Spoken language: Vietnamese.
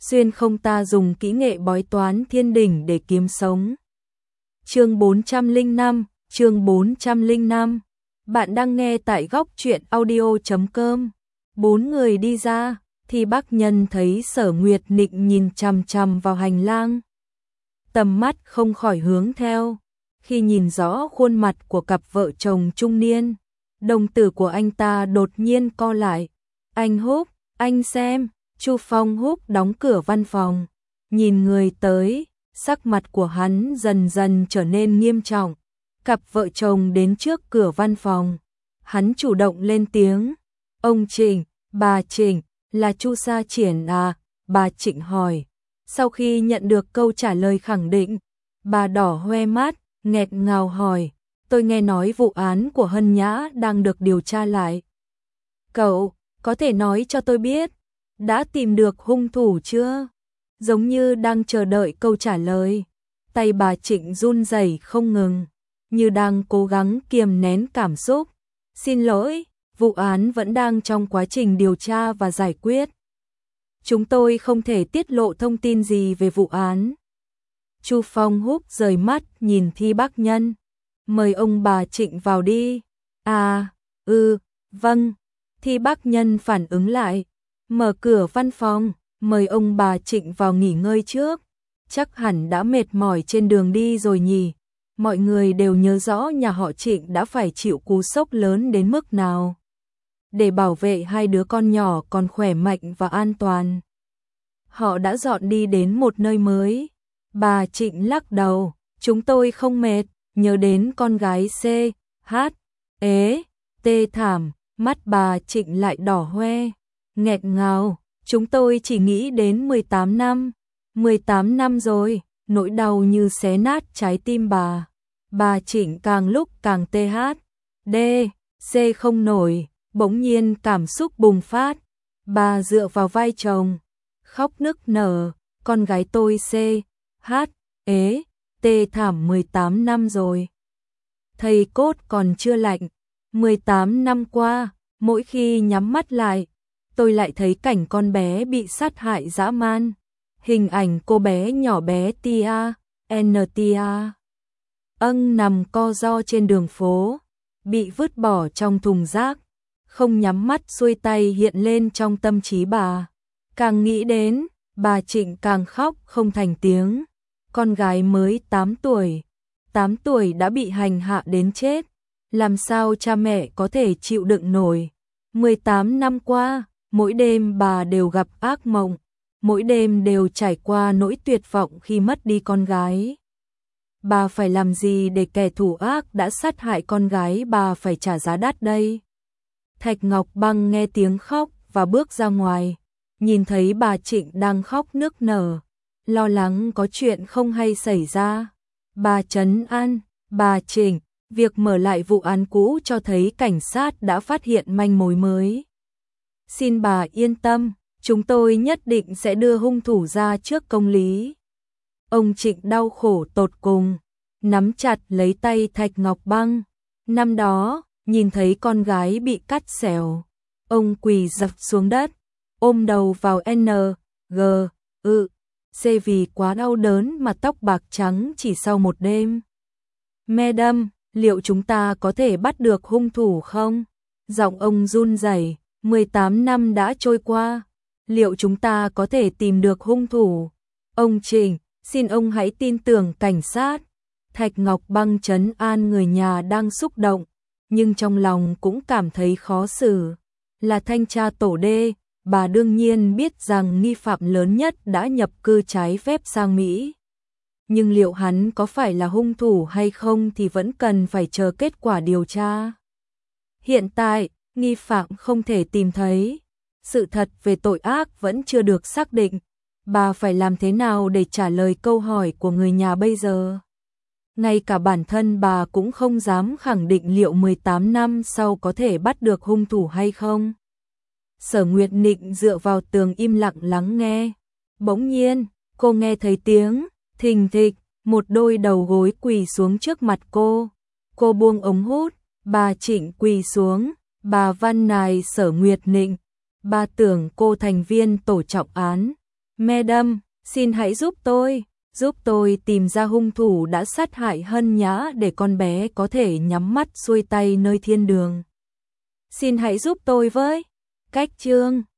xuyên không ta dùng kỹ nghệ bói toán thiên đỉnh để kiếm sống. Chương 405. Bạn đang nghe tại góc truyện audio.com. 4 người đi ra, thì bác nhân thấy Sở Nguyệt Nịnh nhìn chằm chằm vào hành lang. Tầm mắt không khỏi hướng theo, khi nhìn rõ khuôn mặt của cặp vợ chồng trung niên, đồng tử của anh ta đột nhiên co lại. Anh Húc, anh xem, Chu Phong Húc đóng cửa văn phòng, nhìn người tới, sắc mặt của hắn dần dần trở nên nghiêm trọng. Cặp vợ chồng đến trước cửa văn phòng, hắn chủ động lên tiếng. Ông Trịnh, bà Trịnh, là Chu Sa Triển à? Bà Trịnh hỏi. Sau khi nhận được câu trả lời khẳng định, bà đỏ hoe mắt, nghẹt ngào hỏi. Tôi nghe nói vụ án của Hân Nhã đang được điều tra lại. Cậu, có thể nói cho tôi biết, đã tìm được hung thủ chưa? Giống như đang chờ đợi câu trả lời. Tay bà Trịnh run rẩy không ngừng, như đang cố gắng kiềm nén cảm xúc. Xin lỗi, vụ án vẫn đang trong quá trình điều tra và giải quyết. Chúng tôi không thể tiết lộ thông tin gì về vụ án. Chu Phong Húc rời mắt nhìn Thi Bác Nhân. Mời ông bà Trịnh vào đi. À, vâng. Thi Bác Nhân phản ứng lại. Mở cửa văn phòng, mời ông bà Trịnh vào nghỉ ngơi trước. Chắc hẳn đã mệt mỏi trên đường đi rồi nhỉ. Mọi người đều nhớ rõ nhà họ Trịnh đã phải chịu cú sốc lớn đến mức nào để bảo vệ hai đứa con nhỏ còn khỏe mạnh và an toàn. Họ đã dọn đi đến một nơi mới. Bà Trịnh lắc đầu, chúng tôi không mệt, nhớ đến con gái C, H, tê thảm, mắt bà Trịnh lại đỏ hoe, nghẹt ngào, chúng tôi chỉ nghĩ đến 18 năm. 18 năm rồi, nỗi đau như xé nát trái tim bà. Bà Trịnh càng lúc càng C không nổi, bỗng nhiên cảm xúc bùng phát. Bà dựa vào vai chồng, khóc nức nở, con gái tôi C, H, tê thảm 18 năm rồi. Thầy cốt còn chưa lạnh, 18 năm qua, mỗi khi nhắm mắt lại, tôi lại thấy cảnh con bé bị sát hại dã man. Hình ảnh cô bé nhỏ bé Tia, nằm co ro trên đường phố, bị vứt bỏ trong thùng rác, không nhắm mắt xuôi tay hiện lên trong tâm trí bà. Càng nghĩ đến, bà Trịnh càng khóc không thành tiếng. Con gái mới 8 tuổi đã bị hành hạ đến chết, làm sao cha mẹ có thể chịu đựng nổi. 18 năm qua, mỗi đêm bà đều gặp ác mộng, mỗi đêm đều trải qua nỗi tuyệt vọng khi mất đi con gái. Bà phải làm gì để kẻ thù ác đã sát hại con gái bà phải trả giá đắt đây? Thạch Ngọc Băng nghe tiếng khóc và bước ra ngoài, nhìn thấy bà Trịnh đang khóc nức nở, lo lắng có chuyện không hay xảy ra. Bà trấn an, bà Trịnh, việc mở lại vụ án cũ cho thấy cảnh sát đã phát hiện manh mối mới. Xin bà yên tâm, chúng tôi nhất định sẽ đưa hung thủ ra trước công lý. Ông Trịnh đau khổ tột cùng, nắm chặt lấy tay Thạch Ngọc Băng. Năm đó, nhìn thấy con gái bị cắt xẻo, ông quỳ dập xuống đất, ôm đầu vào C vì quá đau đớn mà tóc bạc trắng chỉ sau một đêm. Madam, liệu chúng ta có thể bắt được hung thủ không? Giọng ông run rẩy. 18 năm đã trôi qua, liệu chúng ta có thể tìm được hung thủ? Ông Trịnh, xin ông hãy tin tưởng cảnh sát. Thạch Ngọc Băng trấn an người nhà đang xúc động, nhưng trong lòng cũng cảm thấy khó xử. Là thanh tra tổ D, bà đương nhiên biết rằng nghi phạm lớn nhất đã nhập cư trái phép sang Mỹ. Nhưng liệu hắn có phải là hung thủ hay không thì vẫn cần phải chờ kết quả điều tra. Hiện tại, nghi phạm không thể tìm thấy. Sự thật về tội ác vẫn chưa được xác định. Bà phải làm thế nào để trả lời câu hỏi của người nhà bây giờ? Ngay cả bản thân bà cũng không dám khẳng định liệu 18 năm sau có thể bắt được hung thủ hay không. Sở Nguyệt Nịnh dựa vào tường im lặng lắng nghe. Bỗng nhiên, cô nghe thấy tiếng thình thịch, một đôi đầu gối quỳ xuống trước mặt cô. Cô buông ống hút, bà Trịnh quỳ xuống, bà van nài Sở Nguyệt Nịnh. Bà tưởng cô thành viên tổ trọng án, Madam, xin hãy giúp tôi tìm ra hung thủ đã sát hại Hân Nhã để con bé có thể nhắm mắt xuôi tay nơi thiên đường. Xin hãy giúp tôi với. Cách chương